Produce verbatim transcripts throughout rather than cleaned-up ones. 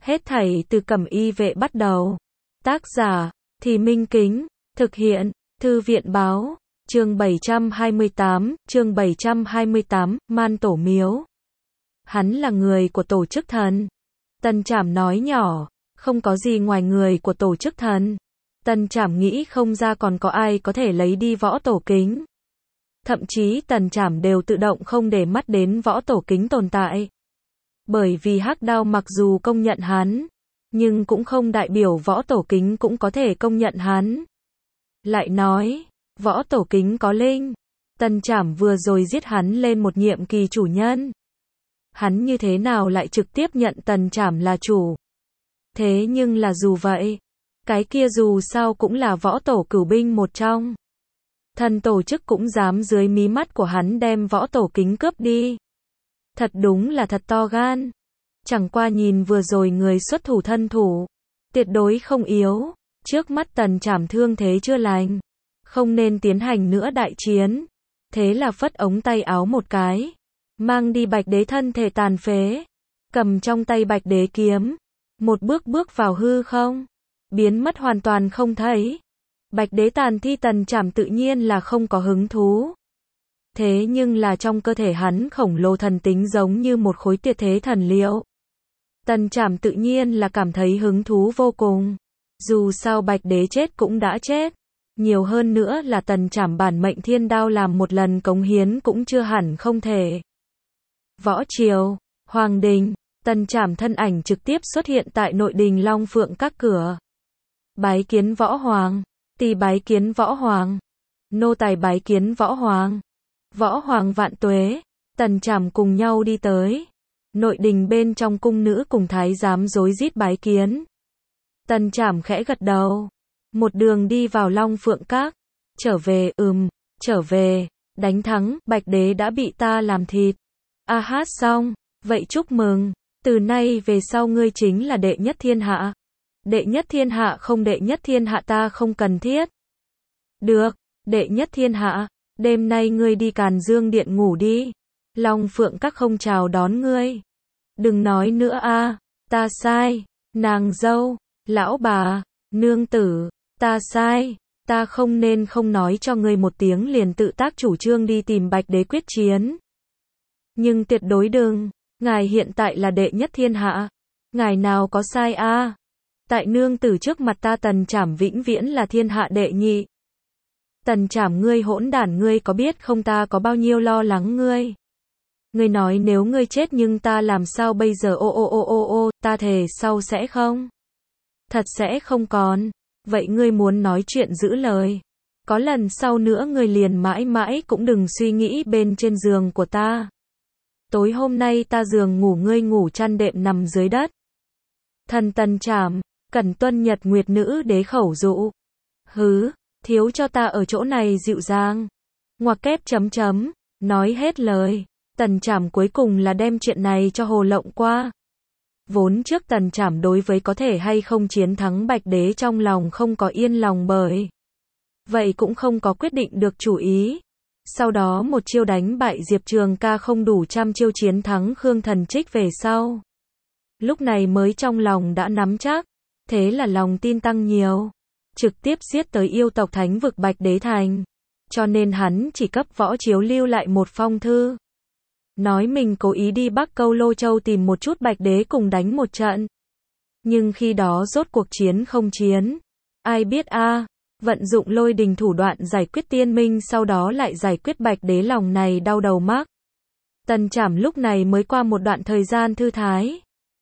Hết thảy từ Cẩm Y Vệ bắt đầu. Tác giả, Thì Minh Kính, thực hiện, Thư viện báo, chương bảy trăm hai mươi tám, chương bảy trăm hai mươi tám, Man Tổ Miếu. Hắn là người của tổ chức thần. Tần Trảm nói nhỏ, không có gì ngoài người của tổ chức thần. Tần Trảm nghĩ không ra còn có ai có thể lấy đi Võ Tổ Kính. Thậm chí Tần Trảm đều tự động không để mắt đến Võ Tổ Kính tồn tại. Bởi vì Hắc Đao mặc dù công nhận hắn, nhưng cũng không đại biểu Võ Tổ Kính cũng có thể công nhận hắn. Lại nói, Võ Tổ Kính có linh. Tần Trảm vừa rồi giết hắn lên một nhiệm kỳ chủ nhân. Hắn như thế nào lại trực tiếp nhận Tần Trảm là chủ? Thế nhưng là dù vậy, cái kia dù sao cũng là Võ Tổ cửu binh một trong. Thần tổ chức cũng dám dưới mí mắt của hắn đem Võ Tổ Kính cướp đi. Thật đúng là thật to gan. Chẳng qua nhìn vừa rồi người xuất thủ thân thủ, tuyệt đối không yếu. Trước mắt Tần Trảm thương thế chưa lành, không nên tiến hành nữa đại chiến. Thế là phất ống tay áo một cái, mang đi Bạch Đế thân thể tàn phế, cầm trong tay Bạch Đế kiếm, một bước bước vào hư không, biến mất hoàn toàn không thấy. Bạch Đế tàn thi Tần Trảm tự nhiên là không có hứng thú. Thế nhưng là trong cơ thể hắn khổng lồ thần tính giống như một khối tuyệt thế thần liệu. Tần Trảm tự nhiên là cảm thấy hứng thú vô cùng. Dù sao Bạch Đế chết cũng đã chết. Nhiều hơn nữa là Tần Trảm bản mệnh thiên đao làm một lần cống hiến cũng chưa hẳn không thể. Võ triều, Hoàng đình, Tần Trảm thân ảnh trực tiếp xuất hiện tại nội đình Long Phượng các cửa. Bái kiến Võ Hoàng, tỳ bái kiến Võ Hoàng, nô tài bái kiến Võ Hoàng. Võ Hoàng vạn tuế. Tần Trảm cùng nhau đi tới. Nội đình bên trong cung nữ cùng thái giám rối rít bái kiến. Tần Trảm khẽ gật đầu. Một đường đi vào Long Phượng các. Trở về, ừm, trở về. Đánh thắng, Bạch Đế đã bị ta làm thịt. A hát xong, vậy chúc mừng. Từ nay về sau ngươi chính là đệ nhất thiên hạ. Đệ nhất thiên hạ không đệ nhất thiên hạ ta không cần thiết. Được, đệ nhất thiên hạ. Đêm nay ngươi đi Càn Dương Điện ngủ đi. Long Phượng các không chào đón ngươi. Đừng nói nữa a, ta sai. Nàng dâu, lão bà, nương tử, ta sai. Ta không nên không nói cho ngươi một tiếng liền tự tác chủ trương đi tìm Bạch Đế quyết chiến. Nhưng tuyệt đối đừng. Ngài hiện tại là đệ nhất thiên hạ. Ngài nào có sai a? Tại nương tử trước mặt ta Tần Trảm vĩnh viễn là thiên hạ đệ nhị. Tần Trảm ngươi hỗn đản, ngươi có biết không ta có bao nhiêu lo lắng ngươi. Ngươi nói nếu ngươi chết nhưng ta làm sao bây giờ, ô ô ô ô ô, ta thề sau sẽ không. Thật sẽ không còn. Vậy ngươi muốn nói chuyện giữ lời. Có lần sau nữa ngươi liền mãi mãi cũng đừng suy nghĩ bên trên giường của ta. Tối hôm nay ta giường ngủ ngươi ngủ chăn đệm nằm dưới đất. Thần Tần Trảm, cần tuân Nhật Nguyệt Nữ Đế khẩu dụ. Hứ. Thiếu cho ta ở chỗ này dịu dàng. Ngoặc kép chấm chấm. Nói hết lời. Tần Trảm cuối cùng là đem chuyện này cho hồ lộng qua. Vốn trước Tần Trảm đối với có thể hay không chiến thắng Bạch Đế trong lòng không có yên lòng bởi. Vậy cũng không có quyết định được chủ ý. Sau đó một chiêu đánh bại Diệp Trường Ca không đủ trăm chiêu chiến thắng Khương Thần Trích về sau. Lúc này mới trong lòng đã nắm chắc. Thế là lòng tin tăng nhiều. Trực tiếp giết tới yêu tộc thánh vực Bạch Đế Thành. Cho nên hắn chỉ cấp Võ Chiếu lưu lại một phong thư. Nói mình cố ý đi Bắc Câu Lô Châu tìm một chút Bạch Đế cùng đánh một trận. Nhưng khi đó rốt cuộc chiến không chiến. Ai biết a à, vận dụng lôi đình thủ đoạn giải quyết tiên minh sau đó lại giải quyết Bạch Đế lòng này đau đầu mắc. Tần Trảm lúc này mới qua một đoạn thời gian thư thái.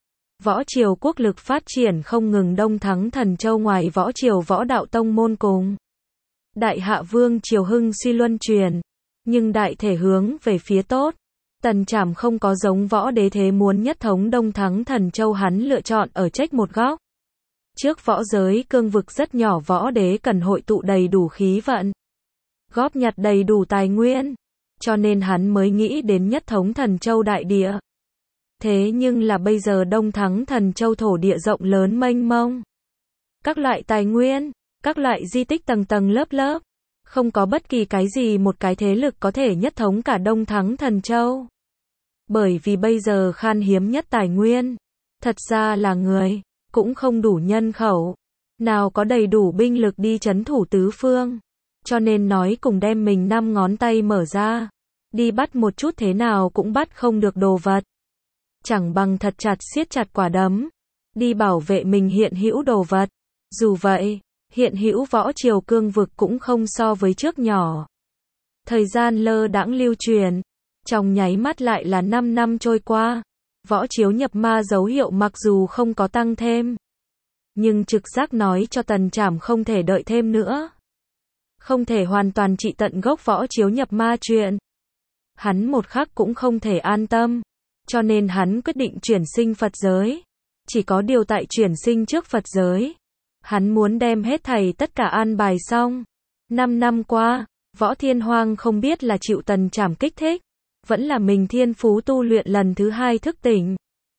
Võ triều quốc lực phát triển không ngừng, đông thắng Thần Châu ngoài Võ triều võ đạo tông môn cùng Đại Hạ Vương triều hưng suy luân truyền, nhưng đại thể hướng về phía tốt. Tần Trảm không có giống Võ Đế thế muốn nhất thống đông thắng Thần Châu, hắn lựa chọn ở trách một góc. Trước võ giới cương vực rất nhỏ, Võ Đế cần hội tụ đầy đủ khí vận, góp nhặt đầy đủ tài nguyên, cho nên hắn mới nghĩ đến nhất thống Thần Châu đại địa. Thế nhưng là bây giờ đông thắng Thần Châu thổ địa rộng lớn mênh mông. Các loại tài nguyên, các loại di tích tầng tầng lớp lớp. Không có bất kỳ cái gì một cái thế lực có thể nhất thống cả đông thắng Thần Châu. Bởi vì bây giờ khan hiếm nhất tài nguyên. Thật ra là người, cũng không đủ nhân khẩu, nào có đầy đủ binh lực đi trấn thủ tứ phương. Cho nên nói cùng đem mình năm ngón tay mở ra, đi bắt một chút thế nào cũng bắt không được đồ vật. Chẳng bằng thật chặt siết chặt quả đấm, đi bảo vệ mình hiện hữu đồ vật. Dù vậy, hiện hữu võ triều cương vực cũng không so với trước nhỏ. Thời gian lơ đãng lưu truyền, trong nháy mắt lại là năm năm trôi qua. Võ chiếu nhập ma dấu hiệu mặc dù không có tăng thêm, nhưng trực giác nói cho Tần Trảm không thể đợi thêm nữa. Không thể hoàn toàn trị tận gốc võ chiếu nhập ma chuyện. Hắn một khắc cũng không thể an tâm, cho nên hắn quyết định chuyển sinh Phật giới. Chỉ có điều tại chuyển sinh trước Phật giới, hắn muốn đem hết thảy tất cả an bài xong. Năm năm qua, Võ Thiên Hoang không biết là chịu Tần Trảm kích thích, vẫn là mình thiên phú tu luyện lần thứ hai thức tỉnh.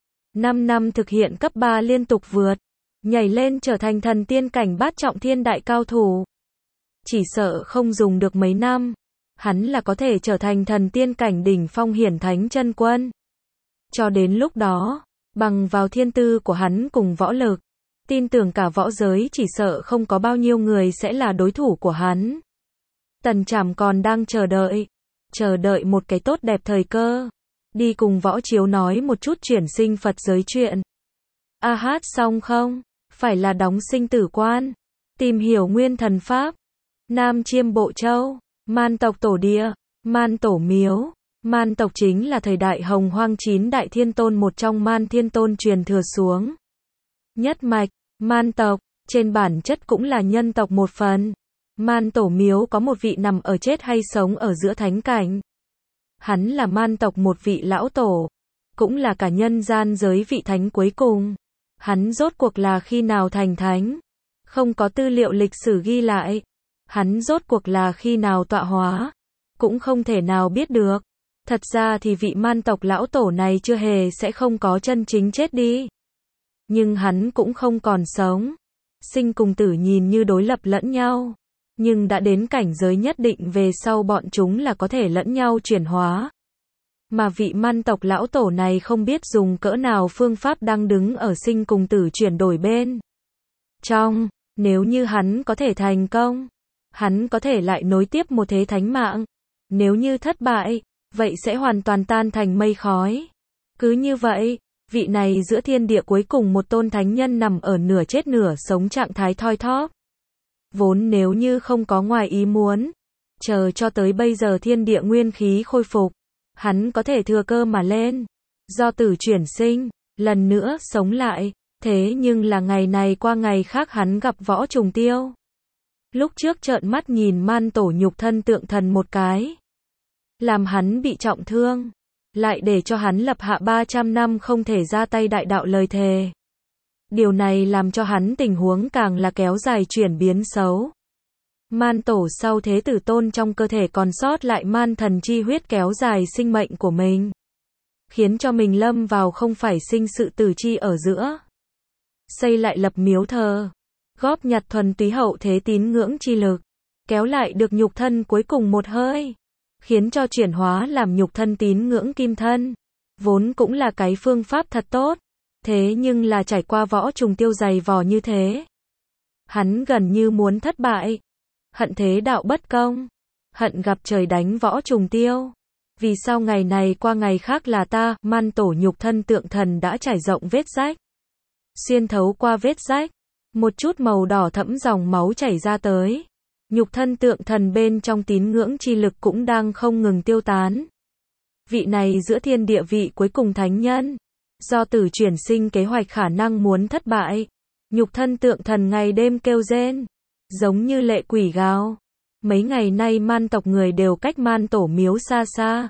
Năm năm thực hiện cấp ba liên tục vượt, nhảy lên trở thành thần tiên cảnh bát trọng thiên đại cao thủ. Chỉ sợ không dùng được mấy năm, hắn là có thể trở thành thần tiên cảnh đỉnh phong hiển thánh chân quân. Cho đến lúc đó, bằng vào thiên tư của hắn cùng võ lực, tin tưởng cả võ giới chỉ sợ không có bao nhiêu người sẽ là đối thủ của hắn. Tần Trảm còn đang chờ đợi, chờ đợi một cái tốt đẹp thời cơ, đi cùng Võ Chiếu nói một chút chuyển sinh Phật giới chuyện. A hát xong không? Phải là đóng sinh tử quan, tìm hiểu nguyên thần pháp. Nam Chiêm Bộ Châu, Man tộc tổ địa, Man tổ miếu. Man tộc chính là thời đại Hồng Hoang chín đại thiên tôn một trong Man thiên tôn truyền thừa xuống. Nhất mạch, Man tộc, trên bản chất cũng là nhân tộc một phần. Man tổ miếu có một vị nằm ở chết hay sống ở giữa thánh cảnh. Hắn là Man tộc một vị lão tổ, cũng là cả nhân gian giới vị thánh cuối cùng. Hắn rốt cuộc là khi nào thành thánh? Không có tư liệu lịch sử ghi lại. Hắn rốt cuộc là khi nào tọa hóa? Cũng không thể nào biết được. Thật ra thì vị Man tộc lão tổ này chưa hề sẽ không có chân chính chết đi. Nhưng hắn cũng không còn sống. Sinh cùng tử nhìn như đối lập lẫn nhau. Nhưng đã đến cảnh giới nhất định về sau bọn chúng là có thể lẫn nhau chuyển hóa. Mà vị Man tộc lão tổ này không biết dùng cỡ nào phương pháp đang đứng ở sinh cùng tử chuyển đổi bên trong. Nếu như hắn có thể thành công, hắn có thể lại nối tiếp một thế thánh mạng. Nếu như thất bại, vậy sẽ hoàn toàn tan thành mây khói. Cứ như vậy, vị này giữa thiên địa cuối cùng một tôn thánh nhân nằm ở nửa chết nửa sống trạng thái thoi thóp. Vốn nếu như không có ngoài ý muốn, chờ cho tới bây giờ thiên địa nguyên khí khôi phục, hắn có thể thừa cơ mà lên. Do tử chuyển sinh, lần nữa sống lại, thế nhưng là ngày này qua ngày khác hắn gặp Võ Trùng Tiêu. Lúc trước trợn mắt nhìn Man tổ nhục thân tượng thần một cái, làm hắn bị trọng thương, lại để cho hắn lập hạ ba trăm năm không thể ra tay đại đạo lời thề. Điều này làm cho hắn tình huống càng là kéo dài chuyển biến xấu. Man tổ sau thế tử tôn trong cơ thể còn sót lại man thần chi huyết kéo dài sinh mệnh của mình, khiến cho mình lâm vào không phải sinh sự tử chi ở giữa. Xây lại lập miếu thờ, góp nhặt thuần túy hậu thế tín ngưỡng chi lực, kéo lại được nhục thân cuối cùng một hơi, khiến cho chuyển hóa làm nhục thân tín ngưỡng kim thân. Vốn cũng là cái phương pháp thật tốt, thế nhưng là trải qua Võ Trùng Tiêu dày vò như thế, hắn gần như muốn thất bại. Hận thế đạo bất công, hận gặp trời đánh Võ Trùng Tiêu. Vì sao ngày này qua ngày khác là ta, Man tổ nhục thân tượng thần đã trải rộng vết rách. Xuyên thấu qua vết rách, một chút màu đỏ thẫm dòng máu chảy ra tới. Nhục thân tượng thần bên trong tín ngưỡng chi lực cũng đang không ngừng tiêu tán. Vị này giữa thiên địa vị cuối cùng thánh nhân, do tử chuyển sinh kế hoạch khả năng muốn thất bại. Nhục thân tượng thần ngày đêm kêu rên, giống như lệ quỷ gào. Mấy ngày nay Man tộc người đều cách Man tổ miếu xa xa.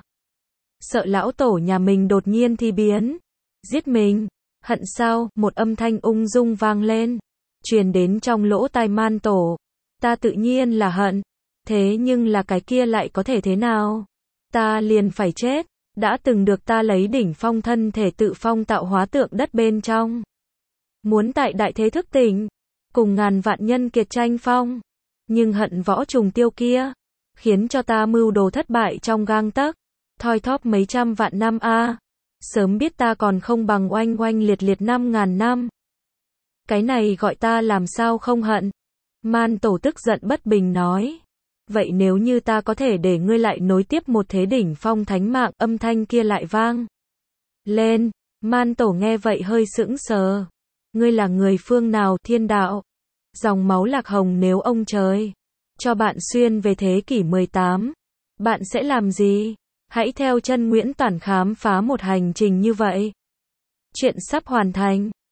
Sợ lão tổ nhà mình đột nhiên thi biến, giết mình. Hận sao? Một âm thanh ung dung vang lên, truyền đến trong lỗ tai Man tổ. Ta tự nhiên là hận, thế nhưng là cái kia lại có thể thế nào? Ta liền phải chết, đã từng được ta lấy đỉnh phong thân thể tự phong tạo hóa tượng đất bên trong. Muốn tại đại thế thức tỉnh, cùng ngàn vạn nhân kiệt tranh phong. Nhưng hận Võ Trùng Tiêu kia, khiến cho ta mưu đồ thất bại trong gang tấc, thoi thóp mấy trăm vạn năm a. Sớm biết ta còn không bằng oanh oanh liệt liệt năm ngàn năm. Cái này gọi ta làm sao không hận. Man Tổ tức giận bất bình nói. Vậy nếu như ta có thể để ngươi lại nối tiếp một thế đỉnh phong thánh mạng, âm thanh kia lại vang lên. Man Tổ nghe vậy hơi sững sờ. Ngươi là người phương nào? Thiên đạo. Dòng máu Lạc Hồng, nếu ông trời cho bạn xuyên về thế kỷ mười tám, bạn sẽ làm gì? Hãy theo chân Nguyễn Toản khám phá một hành trình như vậy. Chuyện sắp hoàn thành.